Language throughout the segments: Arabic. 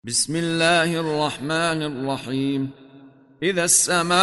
بسم الله الرحمن الرحيم. إذا السماء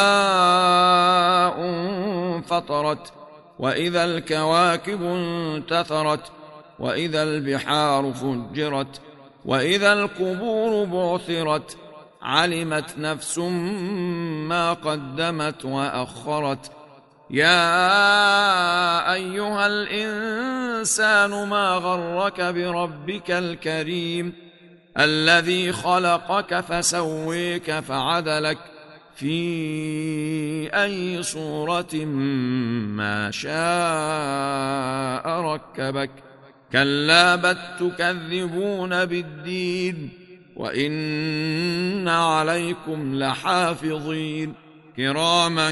انفطرت، وإذا الكواكب انتثرت، وإذا البحار فجرت، وإذا القبور بعثرت، علمت نفس ما قدمت وأخرت. يا أيها الإنسان ما غرك بربك الكريم الذي خلقك فسويك فعدلك في أي صورة ما شاء ركبك. كلا بل تكذبون بالدين، وإن عليكم لحافظين كراما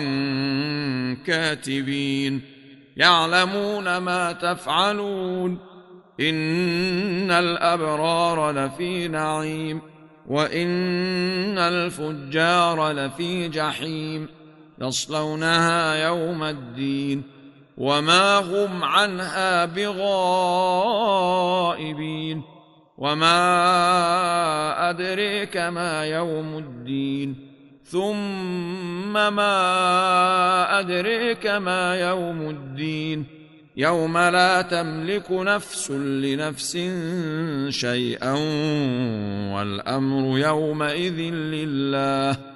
كاتبين يعلمون ما تفعلون. إن الأبرار لفي نعيم، وإن الفجار لفي جحيم يصلونها يوم الدين وما هم عنها بغائبين. وما أدريك ما يوم الدين، ثم ما أدريك ما يوم الدين، يوم لا تملك نفس لنفس شيئا والأمر يومئذ لله.